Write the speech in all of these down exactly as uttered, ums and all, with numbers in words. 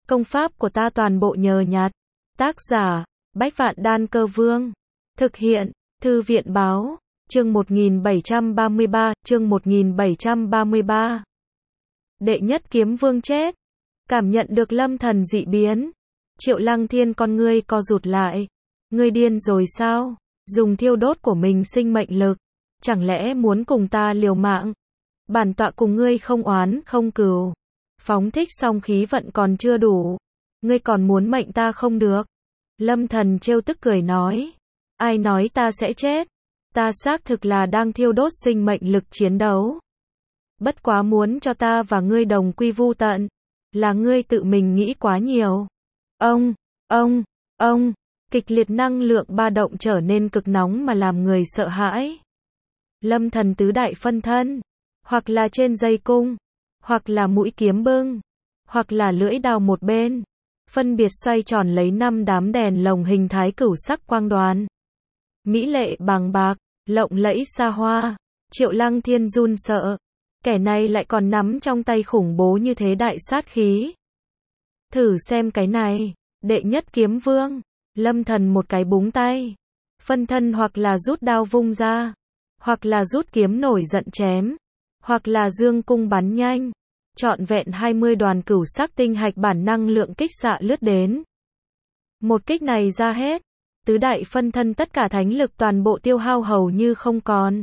Công pháp của ta toàn bộ nhờ nhặt. Tác giả, Bách Vạn Đan Cơ Vương. Thực hiện, Thư viện Báo. Chương một nghìn bảy trăm ba mươi ba, chương một nghìn bảy trăm ba mươi ba. Đệ nhất kiếm vương chết. Cảm nhận được Lâm Thần dị biến. Triệu Lăng Thiên con ngươi co rụt lại. Ngươi điên rồi sao? Dùng thiêu đốt của mình sinh mệnh lực. Chẳng lẽ muốn cùng ta liều mạng? Bản tọa cùng ngươi không oán, không cừu. Phóng thích xong khí vận còn chưa đủ. Ngươi còn muốn mệnh ta không được. Lâm Thần trêu tức cười nói. Ai nói ta sẽ chết? Ta xác thực là đang thiêu đốt sinh mệnh lực chiến đấu. Bất quá muốn cho ta và ngươi đồng quy vu tận. Là ngươi tự mình nghĩ quá nhiều. Ông, ông, ông, kịch liệt năng lượng ba động trở nên cực nóng mà làm người sợ hãi. Lâm Thần tứ đại phân thân. Hoặc là trên dây cung. Hoặc là mũi kiếm bưng. Hoặc là lưỡi đao một bên. Phân biệt xoay tròn lấy năm đám đèn lồng hình thái cửu sắc quang đoàn. Mỹ lệ bàng bạc, lộng lẫy xa hoa. Triệu Lăng Thiên run sợ. Kẻ này lại còn nắm trong tay khủng bố như thế đại sát khí. Thử xem cái này. Đệ nhất kiếm vương. Lâm Thần một cái búng tay. Phân thân hoặc là rút đao vung ra. Hoặc là rút kiếm nổi giận chém. Hoặc là dương cung bắn nhanh. Trọn vẹn hai mươi đoàn cửu sắc tinh hạch bản năng lượng kích xạ lướt đến. Một kích này ra hết. Tứ đại phân thân tất cả thánh lực toàn bộ tiêu hao hầu như không còn.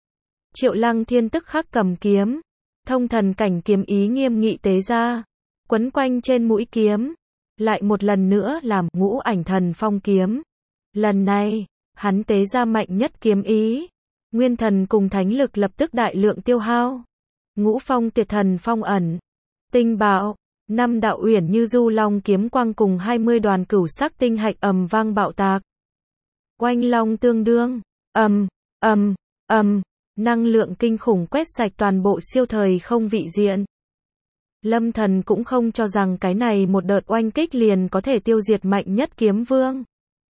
Triệu Lăng Thiên tức khắc cầm kiếm. Thông thần cảnh kiếm ý nghiêm nghị tế ra. Quấn quanh trên mũi kiếm. Lại một lần nữa làm ngũ ảnh thần phong kiếm. Lần này, hắn tế ra mạnh nhất kiếm ý. Nguyên thần cùng thánh lực lập tức đại lượng tiêu hao. Ngũ phong tuyệt thần phong ẩn. Tinh bạo. Năm đạo uyển như du long kiếm quang cùng hai mươi đoàn cửu sắc tinh hạch ầm vang bạo tạc. Oanh long tương đương. Ầm, ầm, ầm. Năng lượng kinh khủng quét sạch toàn bộ siêu thời không vị diện. Lâm Thần cũng không cho rằng cái này một đợt oanh kích liền có thể tiêu diệt mạnh nhất kiếm vương.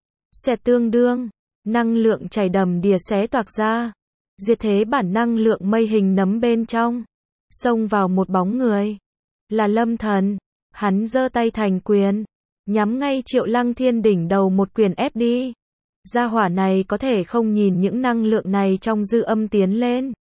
Xẹt tương đương. Năng lượng chảy đầm đìa xé toạc ra. Diệt thế bản năng lượng mây hình nấm bên trong. Xông vào một bóng người. Là Lâm Thần. Hắn giơ tay thành quyền. Nhắm ngay Triệu Lăng Thiên đỉnh đầu một quyền ép đi. Gia hỏa này có thể không nhìn những năng lượng này trong dư âm tiến lên.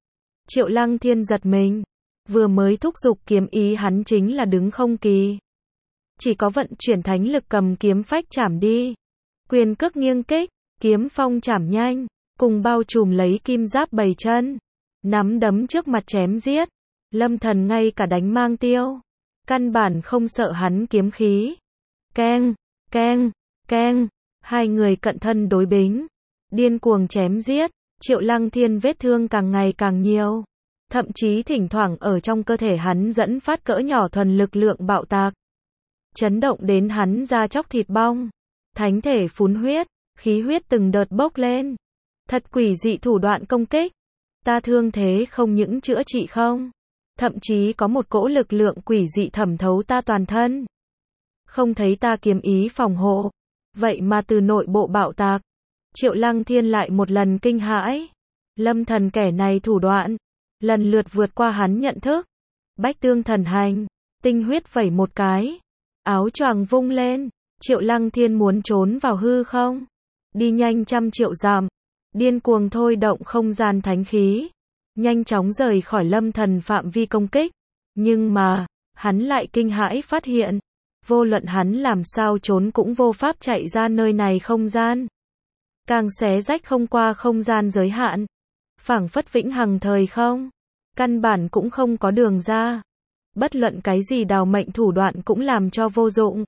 Triệu Lăng Thiên giật mình. Vừa mới thúc giục kiếm ý hắn chính là đứng không kỳ. Chỉ có vận chuyển thánh lực cầm kiếm phách chảm đi. Quyền cước nghiêng kích. Kiếm phong chảm nhanh. Cùng bao trùm lấy kim giáp bảy chân. Nắm đấm trước mặt chém giết. Lâm Thần ngay cả đánh mang tiêu. Căn bản không sợ hắn kiếm khí. Keng, keng, keng. Hai người cận thân đối bính. Điên cuồng chém giết. Triệu Lăng Thiên vết thương càng ngày càng nhiều. Thậm chí thỉnh thoảng ở trong cơ thể hắn dẫn phát cỡ nhỏ thuần lực lượng bạo tạc. Chấn động đến hắn da chóc thịt bong. Thánh thể phun huyết. Khí huyết từng đợt bốc lên. Thật quỷ dị thủ đoạn công kích. Ta thương thế không những chữa trị không. Thậm chí có một cỗ lực lượng quỷ dị thẩm thấu ta toàn thân. Không thấy ta kiếm ý phòng hộ. Vậy mà từ nội bộ bạo tạc. Triệu Lăng Thiên lại một lần kinh hãi. Lâm Thần kẻ này thủ đoạn. Lần lượt vượt qua hắn nhận thức. Bách tương thần hành. Tinh huyết vẩy một cái. Áo choàng vung lên. Triệu Lăng Thiên muốn trốn vào hư không. Đi nhanh trăm triệu dặm. Điên cuồng thôi động không gian thánh khí. Nhanh chóng rời khỏi Lâm Thần phạm vi công kích. Nhưng mà, hắn lại kinh hãi phát hiện. Vô luận hắn làm sao trốn cũng vô pháp chạy ra nơi này không gian. Càng xé rách không qua không gian giới hạn. Phảng phất vĩnh hằng thời không. Căn bản cũng không có đường ra. Bất luận cái gì đào mệnh thủ đoạn cũng làm cho vô dụng.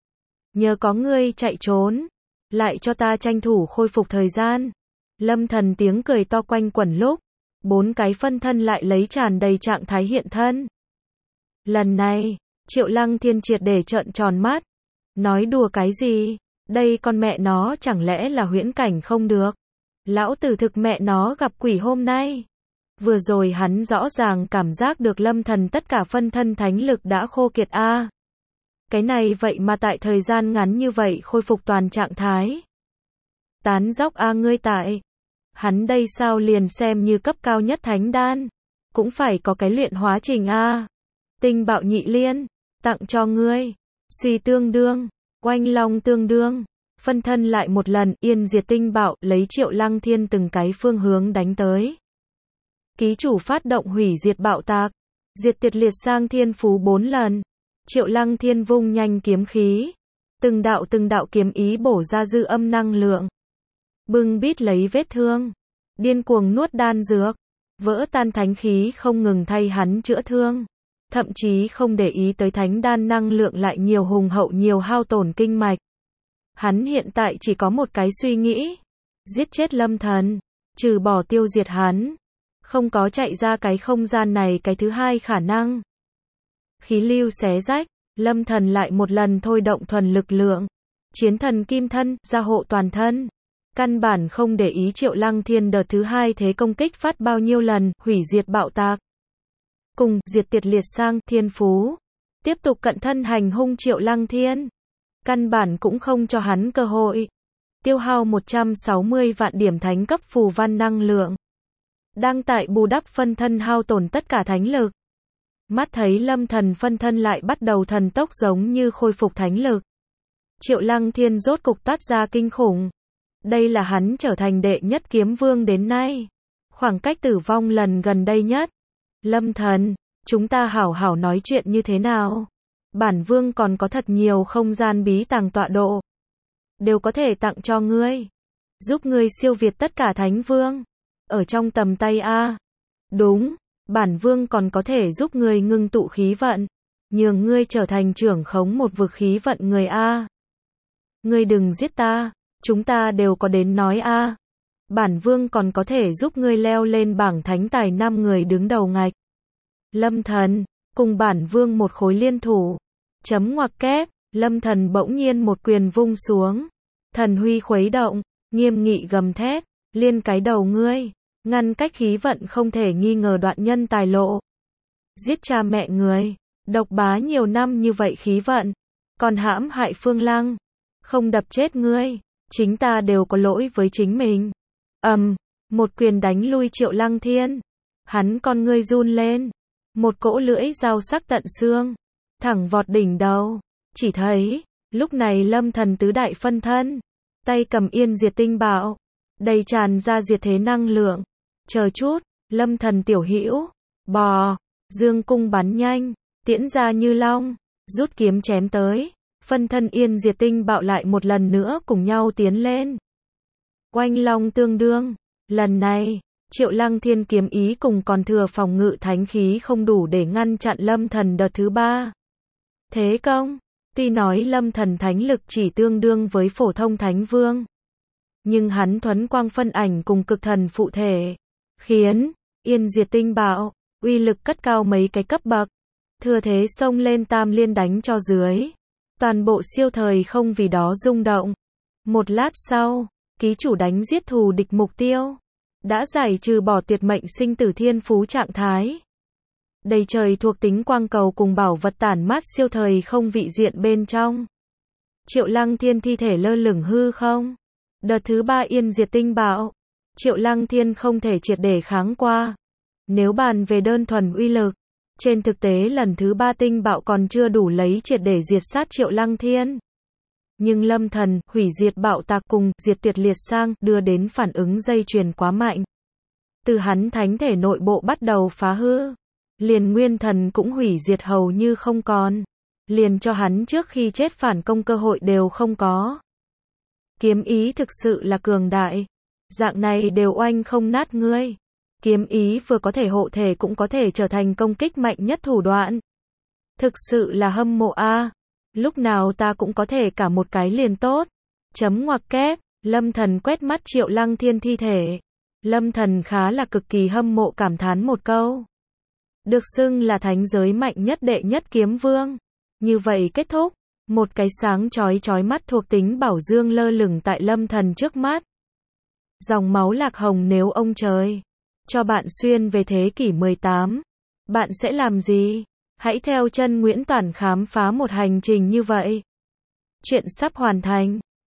Nhờ có ngươi chạy trốn. Lại cho ta tranh thủ khôi phục thời gian. Lâm Thần tiếng cười to quanh quẩn lúc. Bốn cái phân thân lại lấy tràn đầy trạng thái hiện thân. Lần này, Triệu Lăng Thiên triệt để trợn tròn mắt. Nói đùa cái gì? Đây con mẹ nó chẳng lẽ là huyễn cảnh không được? Lão tử thực mẹ nó gặp quỷ hôm nay. Vừa rồi hắn rõ ràng cảm giác được Lâm Thần tất cả phân thân thánh lực đã khô kiệt a. À, cái này vậy mà tại thời gian ngắn như vậy khôi phục toàn trạng thái. Tán dóc a à ngươi tại. Hắn đây sao liền xem như cấp cao nhất thánh đan. Cũng phải có cái luyện hóa trình a. À. Tinh bạo nhị liên. Tặng cho ngươi. Suy tương đương, oanh long tương đương, phân thân lại một lần, yên diệt tinh bạo, lấy Triệu Lăng Thiên từng cái phương hướng đánh tới. Ký chủ phát động hủy diệt bạo tạc, diệt tiệt liệt sang thiên phú bốn lần. Triệu Lăng Thiên vung nhanh kiếm khí, từng đạo từng đạo kiếm ý bổ ra dư âm năng lượng. Bưng bít lấy vết thương, điên cuồng nuốt đan dược, vỡ tan thánh khí không ngừng thay hắn chữa thương. Thậm chí không để ý tới thánh đan năng lượng lại nhiều hùng hậu nhiều hao tổn kinh mạch. Hắn hiện tại chỉ có một cái suy nghĩ, giết chết Lâm Thần, trừ bỏ tiêu diệt hắn, không có chạy ra cái không gian này cái thứ hai khả năng. Khí lưu xé rách, Lâm Thần lại một lần thôi động thuần lực lượng, chiến thần kim thân, gia hộ toàn thân. Căn bản không để ý Triệu Lăng Thiên đợt thứ hai thế công kích phát bao nhiêu lần, hủy diệt bạo tạc. Cùng, diệt tiệt liệt sang, thiên phú. Tiếp tục cận thân hành hung Triệu Lăng Thiên. Căn bản cũng không cho hắn cơ hội. Tiêu hao một trăm sáu mươi vạn điểm thánh cấp phù văn năng lượng. Đang tại bù đắp phân thân hao tổn tất cả thánh lực. Mắt thấy Lâm Thần phân thân lại bắt đầu thần tốc giống như khôi phục thánh lực. Triệu Lăng Thiên rốt cục toát ra kinh khủng. Đây là hắn trở thành đệ nhất kiếm vương đến nay. Khoảng cách tử vong lần gần đây nhất. Lâm Thần, chúng ta hảo hảo nói chuyện như thế nào? Bản vương còn có thật nhiều không gian bí tàng tọa độ. Đều có thể tặng cho ngươi. Giúp ngươi siêu việt tất cả thánh vương. Ở trong tầm tay a. Đúng, bản vương còn có thể giúp ngươi ngưng tụ khí vận. Nhường ngươi trở thành trưởng khống một vực khí vận người a. Ngươi đừng giết ta, chúng ta đều có đến nói a. Bản vương còn có thể giúp ngươi leo lên bảng thánh tài năm người đứng đầu ngạch. Lâm Thần, cùng bản vương một khối liên thủ. Chấm ngoặc kép, Lâm Thần bỗng nhiên một quyền vung xuống. Thần huy khuấy động, nghiêm nghị gầm thét, liên cái đầu ngươi, ngăn cách khí vận không thể nghi ngờ đoạn nhân tài lộ. Giết cha mẹ người, độc bá nhiều năm như vậy khí vận, còn hãm hại Phương Lăng, không đập chết ngươi, chính ta đều có lỗi với chính mình. Ầm, um, một quyền đánh lui Triệu Lăng Thiên. Hắn con ngươi run lên, một cỗ lưỡi dao sắc tận xương, thẳng vọt đỉnh đầu. Chỉ thấy, lúc này Lâm Thần tứ đại phân thân, tay cầm yên diệt tinh bạo, đầy tràn ra diệt thế năng lượng. Chờ chút, Lâm Thần tiểu hữu, bò, dương cung bắn nhanh, tiễn ra như long, rút kiếm chém tới. Phân thân yên diệt tinh bạo lại một lần nữa cùng nhau tiến lên. Oanh long tương đương, lần này, Triệu Lăng Thiên kiếm ý cùng còn thừa phòng ngự thánh khí không đủ để ngăn chặn Lâm Thần đợt thứ ba. Thế công, tuy nói Lâm Thần thánh lực chỉ tương đương với phổ thông thánh vương, nhưng hắn thuấn quang phân ảnh cùng cực thần phụ thể, khiến yên diệt tinh bạo, uy lực cất cao mấy cái cấp bậc, thừa thế xông lên tam liên đánh cho dưới. Toàn bộ siêu thời không vì đó rung động. Một lát sau, ký chủ đánh giết thù địch mục tiêu, đã giải trừ bỏ tuyệt mệnh sinh tử thiên phú trạng thái. Đầy trời thuộc tính quang cầu cùng bảo vật tản mát siêu thời không vị diện bên trong. Triệu Lăng Thiên thi thể lơ lửng hư không. Đợt thứ ba yên diệt tinh bạo, Triệu Lăng Thiên không thể triệt để kháng qua. Nếu bàn về đơn thuần uy lực, trên thực tế lần thứ ba tinh bạo còn chưa đủ lấy triệt để diệt sát Triệu Lăng Thiên. Nhưng Lâm Thần, hủy diệt bạo tạc cùng, diệt tuyệt liệt sang, đưa đến phản ứng dây chuyền quá mạnh. Từ hắn thánh thể nội bộ bắt đầu phá hư. Liền nguyên thần cũng hủy diệt hầu như không còn. Liền cho hắn trước khi chết phản công cơ hội đều không có. Kiếm ý thực sự là cường đại. Dạng này đều oanh không nát ngươi. Kiếm ý vừa có thể hộ thể cũng có thể trở thành công kích mạnh nhất thủ đoạn. Thực sự là hâm mộ a. Lúc nào ta cũng có thể cả một cái liền tốt. Chấm ngoặc kép, Lâm Thần quét mắt Triệu Lăng Thiên thi thể. Lâm Thần khá là cực kỳ hâm mộ cảm thán một câu. Được xưng là thánh giới mạnh nhất đệ nhất kiếm vương. Như vậy kết thúc, một cái sáng chói chói mắt thuộc tính bảo dương lơ lửng tại Lâm Thần trước mắt. Dòng máu lạc hồng nếu ông trời cho bạn xuyên về thế kỷ mười tám, bạn sẽ làm gì? Hãy theo chân Nguyễn Toản khám phá một hành trình như vậy. Chuyện sắp hoàn thành.